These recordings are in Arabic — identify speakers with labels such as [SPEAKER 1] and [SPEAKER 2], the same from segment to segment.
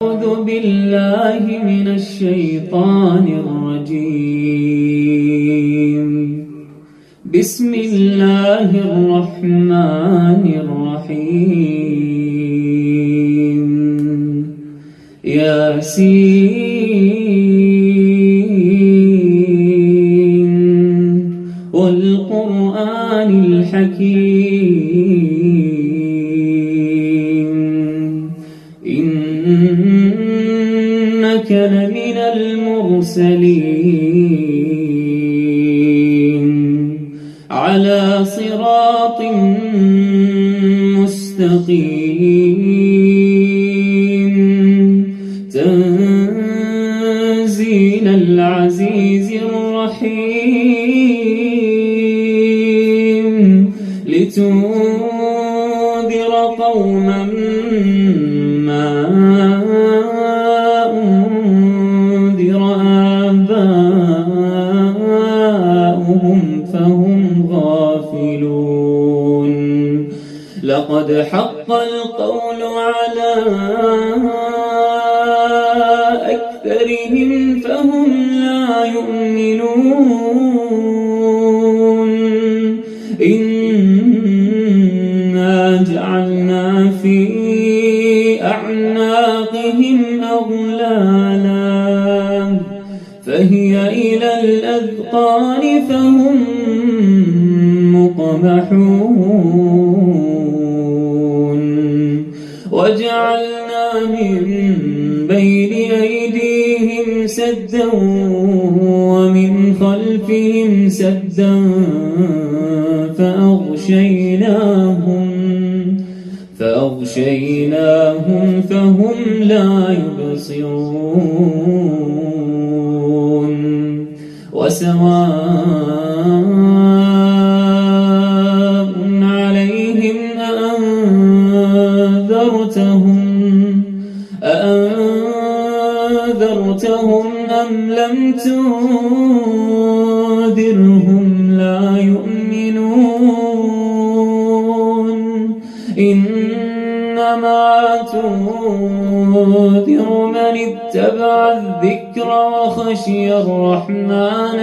[SPEAKER 1] أعوذ بالله من الشيطان الرجيم. بسم الله الرحمن الرحيم. ياسين والقرآن الحكيم إنك لمن المرسلين على صراط مستقيم تنزيل العزيز الرحيم لتنذر قوما ما أنذر آباؤهم فهم غافلون. لقد حق القول على أكثرهم فهم لا يؤمنون. إنا جعلنا في أعناقهم أغلالا فهي إلى الأذقان فهم مقمحون. وجعلنا من بين أيديهم سدا ومن خلفهم سدا فأغشيناهم فهم لا يبصرون. وسواء عليهم أأنذرتهم أم لم تنذرهم لا يؤمنون. إنما تنذر من اتبع الذكر وخشي الرحمن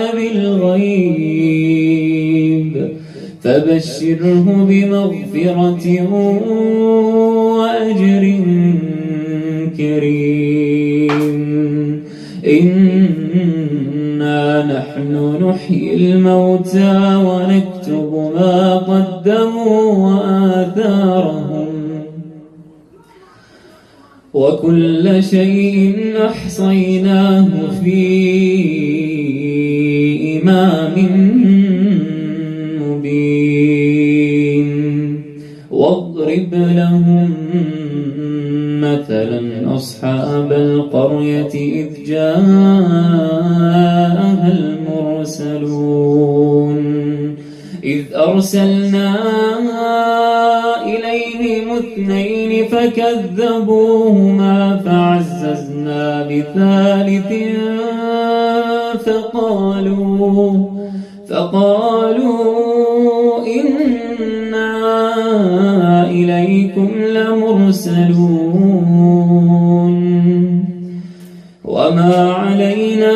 [SPEAKER 1] بالغيب فبشره بمغفرة وأجر كريم. إنا نحن نحيي الموتى ونكتب ما قدموا وآثارهم وكل شيء أحصيناه في إمام مبين. واضرب لهم مثلا أصحاب القرية إذ جاءها المرسلون إذ أرسلنا إليهم اثنين فكذبوهما فعززنا بثالث فقالوا إنا إليكم لمرسلون وما علينا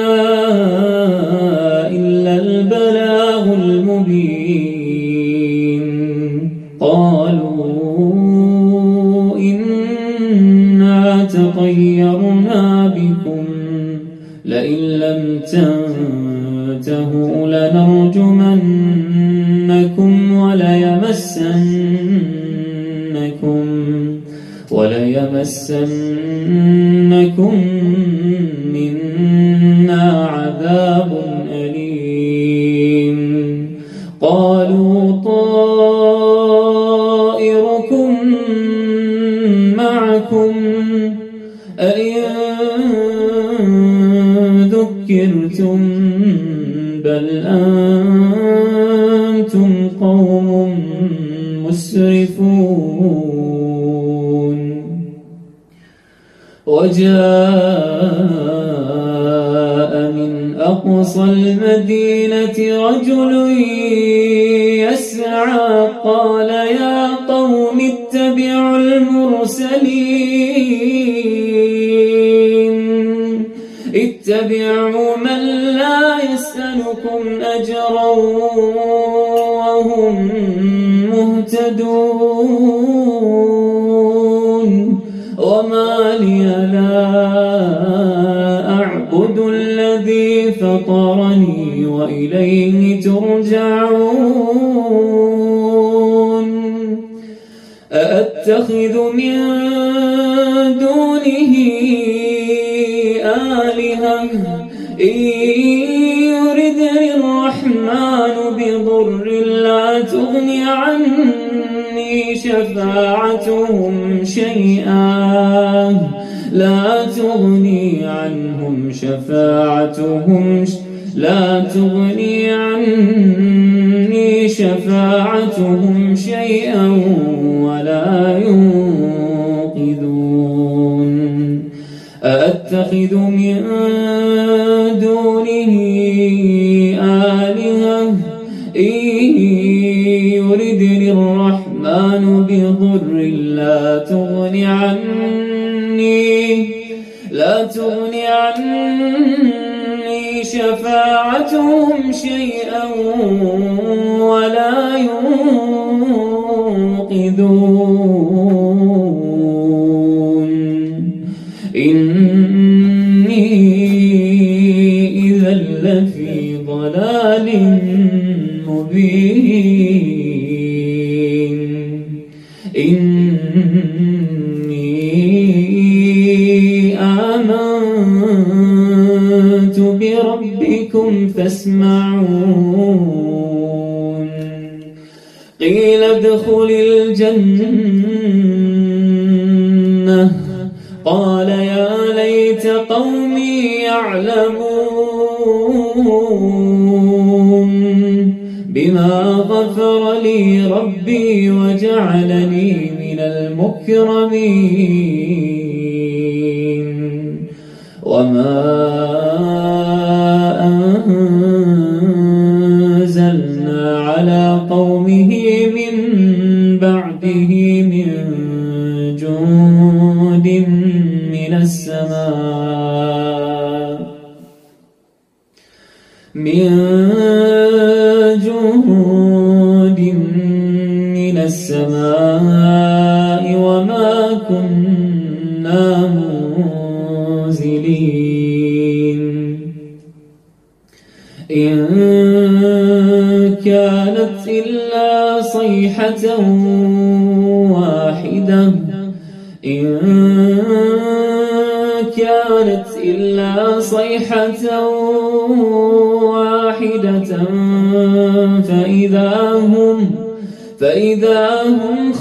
[SPEAKER 1] إلا البلاغ المبين. قالوا إنا تطيرنا بكم لئن لم تنتهوا لنرجمنكم وليمسنكم منا عذاب أليم. قالوا طائركم معكم أئن ذكرتم بل أنتم قوم مسرفون. وجاء من أقصى المدينة رجل يسعى قال يا قوم اتبعوا المرسلين اتبعوا من لا يسألكم أجرا وهم مهتدون وما لي لا أعبد الذي فطرني وإليه ترجعون أأتخذ من دونه آلهة إن يردني الرحمن بضر لا تغني عني شفاعتهم شيئا لا تغني عني شفاعتهم شيئا ولا ينقذون أأتخذ من دونه آلهة إن يردني الرحمن بضر لا تغني عني شفاعتهم شيئا ولا ينقذون إني إذا لفي ضلال مبين آمنت بربكم فاسمعون قيل ادخل الجنة قال يا ليت قومي يعلمون بما غفر لي ربي وجعلني من المكرمين وما أنزلنا على قومه من بعده من جند من السماء وما كنا منزلين إن كانت إلا صيحة واحدة فإذا هم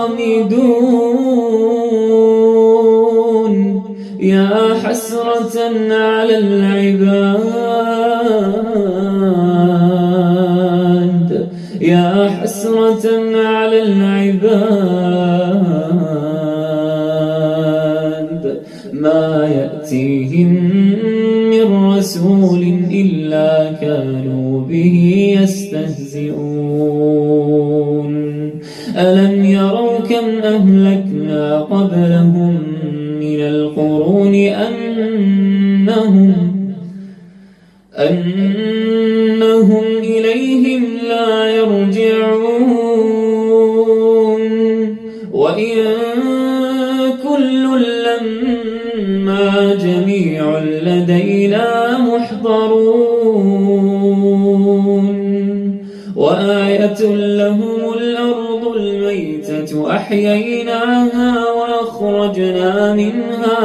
[SPEAKER 1] خامدون يا حسرة على العباد ما يأتيهم من رسول إلا كانوا به يستهزئون ألم يروا كم أهلكنا قبلهم من القرون أنهم إليهم لا يرجعون وإن كل لما جميع لدينا محضرون وآية لهم الأرض الميتة أحييناها وأخرجنا منها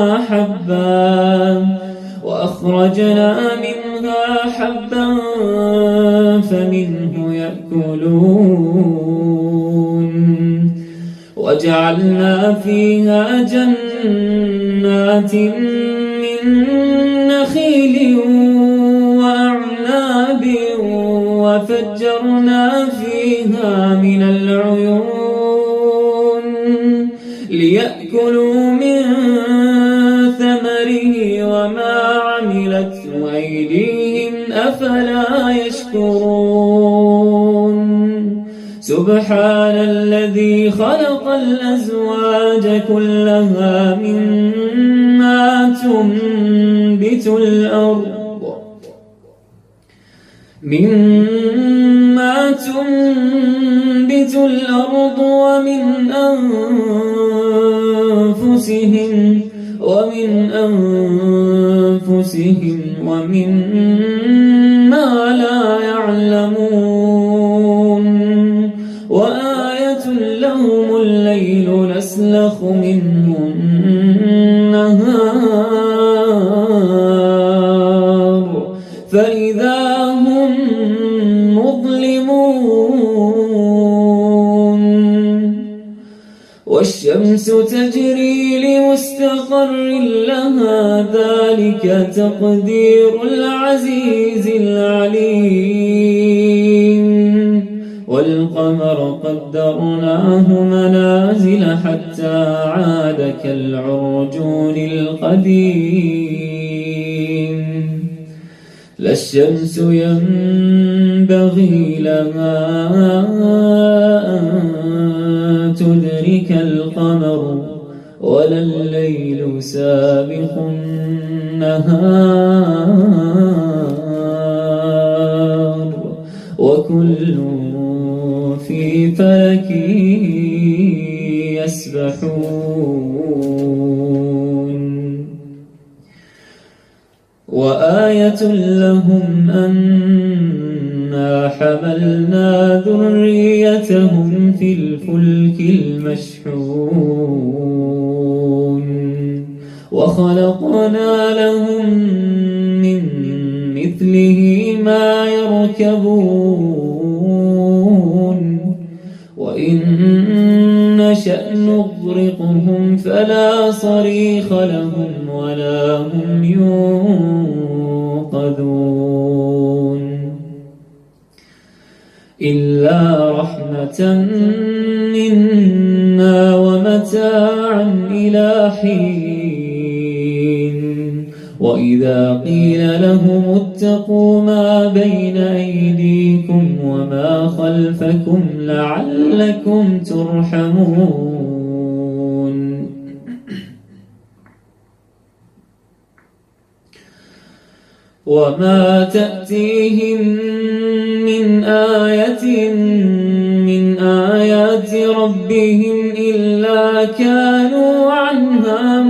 [SPEAKER 1] حبا فمنه يأكلون وجعلنا فيها جنات من نخيل وأعناب وفجرنا فيها من العيون ليأكلوا من ثمره وما عملته أيديهم أفلا يشكرون سبحان الذي خلق الأزواج كلها مما تنبت الأرض ومن أنفسهم ومما لا يعلمون وآية لهم الليل نسلخ منه النهار فإذا هم مظلمون والشمس تجري لمستقر لها ذلك تقدير العزيز العليم والقمر قدرناه منازل حتى عاد كالعرجون القديم لا الشمس ينبغي لها أن تدرك القمر ولا الليل سابق النهار وكل في فلك يسبحون وآية لهم أنا حملنا ذريتهم في الفلك المشحون وخلقنا لهم من مثله ما يركبون وإن نشأ نغرقهم فلا صريخ لهم ولا هم ينقذون إلا رحمة منا ومتاعا إلى حين وإذا قيل لهم اتقوا ما بين أيديكم وما خلفكم لعلكم ترحمون وما تأتيهم من آية من آيات ربهم إلا كانوا عنها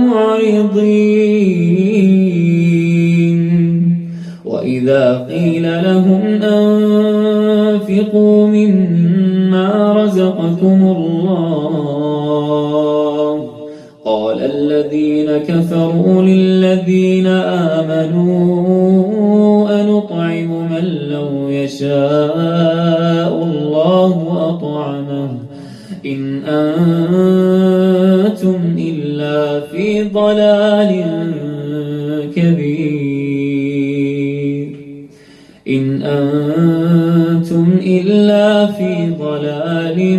[SPEAKER 1] معرضين وإذا قيل لهم أنفقوا مما رزقكم الله قال الذين كفروا للذين آمنوا أنطعم من لو يشاء الله أطعمه إن أنتم إلا في ضلال كبير إن أنتم إلا في ضلال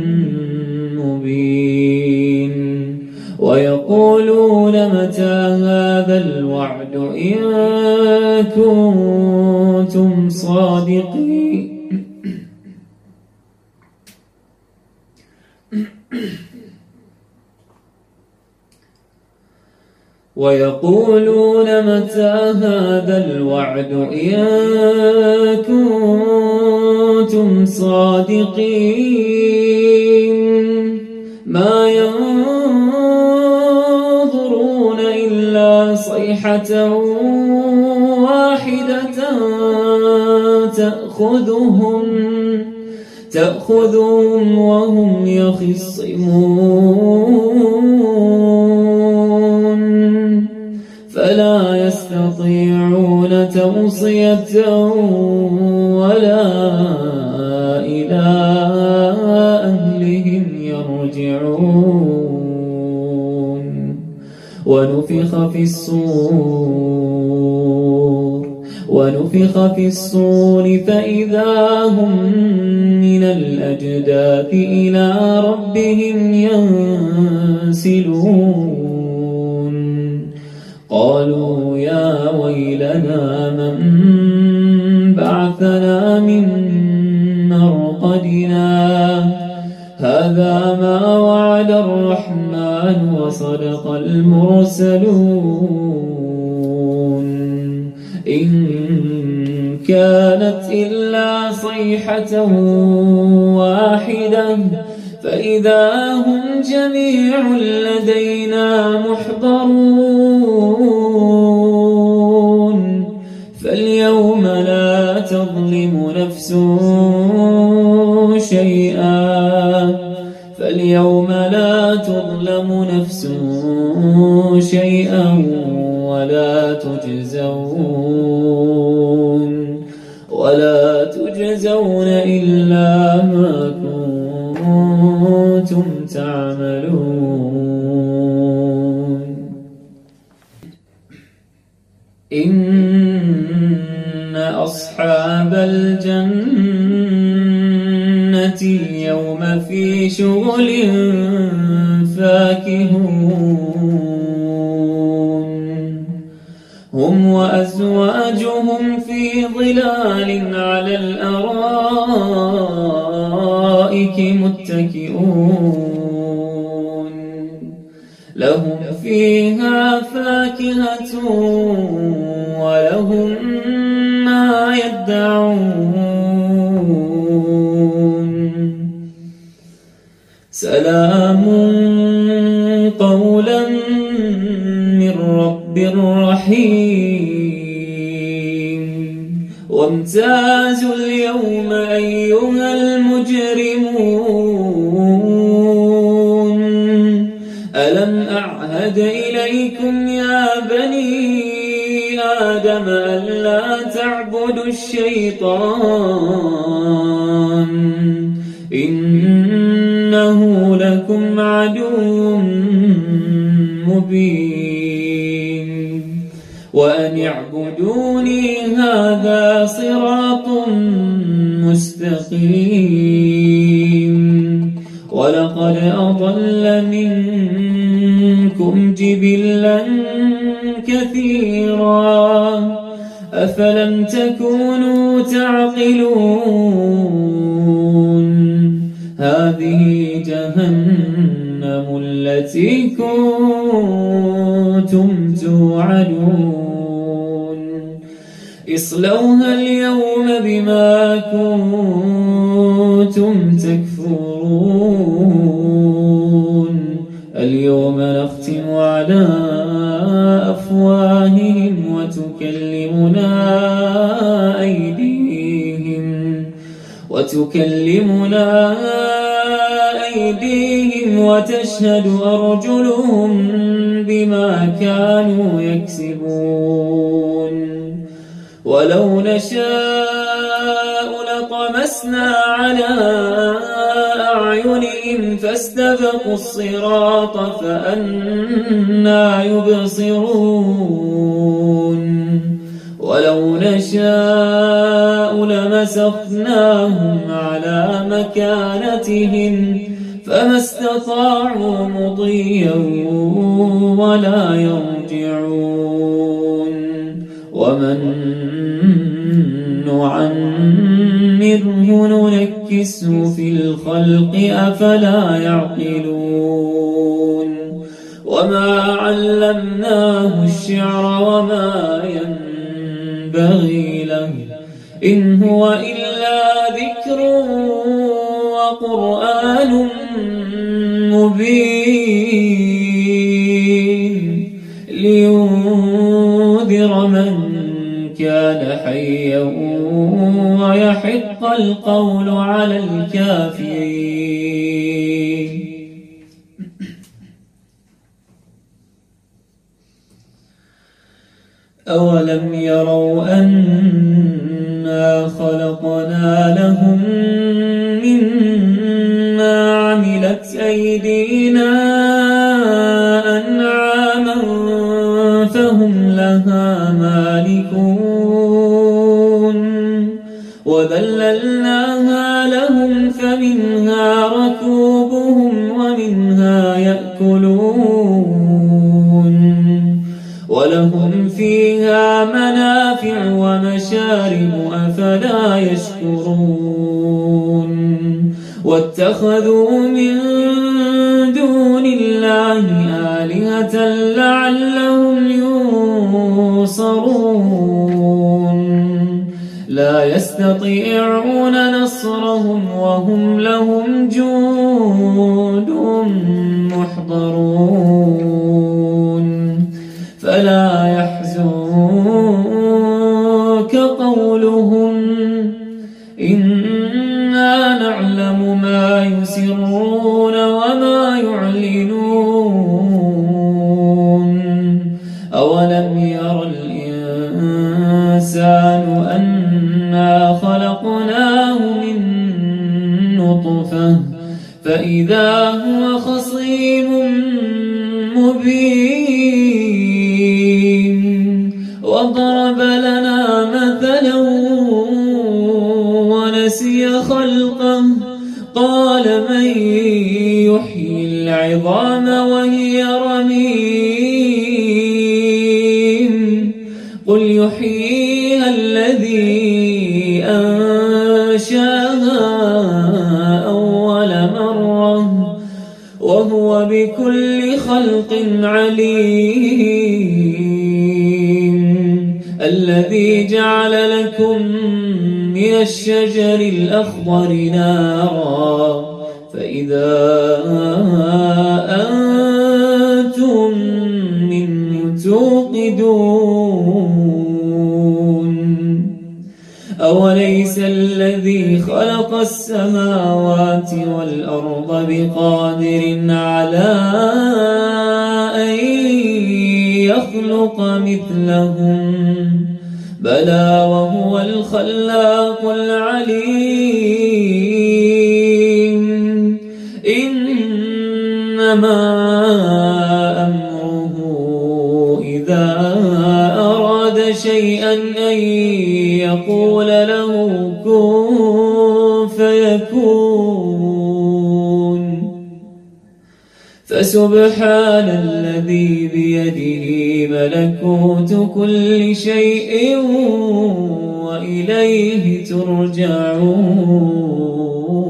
[SPEAKER 1] مبين ويقولون متى هذا الوعد إن كنتم صادقين ويقولون متى هذا الوعد إن كنتم صادقين ما ينظرون إلا صيحة واحدة تأخذهم وهم يخصمون فلا يستطيعون توصية ولا إلى أهلهم يرجعون ونفخ في الصور فإذا هم من الأجداث إلى ربهم ينسلون قالوا يا ويلنا من بعثنا من مرقدنا هذا ما وعد الرحمن وصدق المرسلون كانت إلا صيحة واحدة فإذا هم جميع لدينا محضرون فاليوم لا تظلم نفس شيئا ولا تجزون إلا ما كنتم تعملون إن أصحاب الجنة اليوم في شغل فاكهون هم وأزواجهم في ظلال على الأرائك متكئون لهم فيها فاكهة ولهم ما يدعون سلام قولا من رب رحيم وامتازوا اليوم أيها المجرمون ألم أعهد إليكم يا بني آدم ألا تعبدوا الشيطان إنه لكم عدو مبين وأن اعبدوني هذا صراط مستقيم ولقد أضل منكم جبلا كثيرا أفلم تكونوا تعقلون هذه جهنم التي كنتم توعدون اصلوها اليوم بما كنتم تكفرون اليوم نختم على أفواههم وتكلمنا أيديهم وتشهد أرجلهم بما كانوا يكسبون ولو نشاء لطمسنا على أعينهم فاستبقوا الصراط فأنى يبصرون ولو نشاء لمسخناهم على مكانتهم فما استطاعوا مضيا ولا يرجعون ومن نعمره ننكسه في الخلق أفلا يعقلون وما علمناه الشعر وما ينبغي له إن هو إلا ذكر وقرآن مبين لينذر من كان حيا ويحق القول على الكافرين أولم يروا أنا خلقنا لهم مما عملت أيدينا أنعاما فهم لها مالكون وذللناها لهم فمنها ركوبهم ومنها يأكلون ولهم فيها منافع ومشارب أفلا يشكرون واتخذوا من دون الله آلهة لعلهم ينصرون لا يستطيعون نصرهم وهم لهم جند محضرون فلا يحزنك قولهم إنا نعلم ما يسرون وما يعلنون أولم ير الإنسان أنا خلقناه من نطفة فإذا هو خصيم مبين وضرب لنا مثلا ونسي خلقه قال من يحيي العظام وهي رميم قل يحييها الذي أنشاها أول مرة وهو بكل خلق عليم الذي جعل لكم من الشجر الأخضر نارا فإذا أنتم منه توقدون أوليس الذي خلق السماوات والأرض بقادر على أن يخلق مثلهم بلى وهو الخلاق العليم إنما أمره إذا أراد شيئا أن يقول له كن فيكون فسبحان الذي بيده ملكوت كل شيء وإليه ترجعون.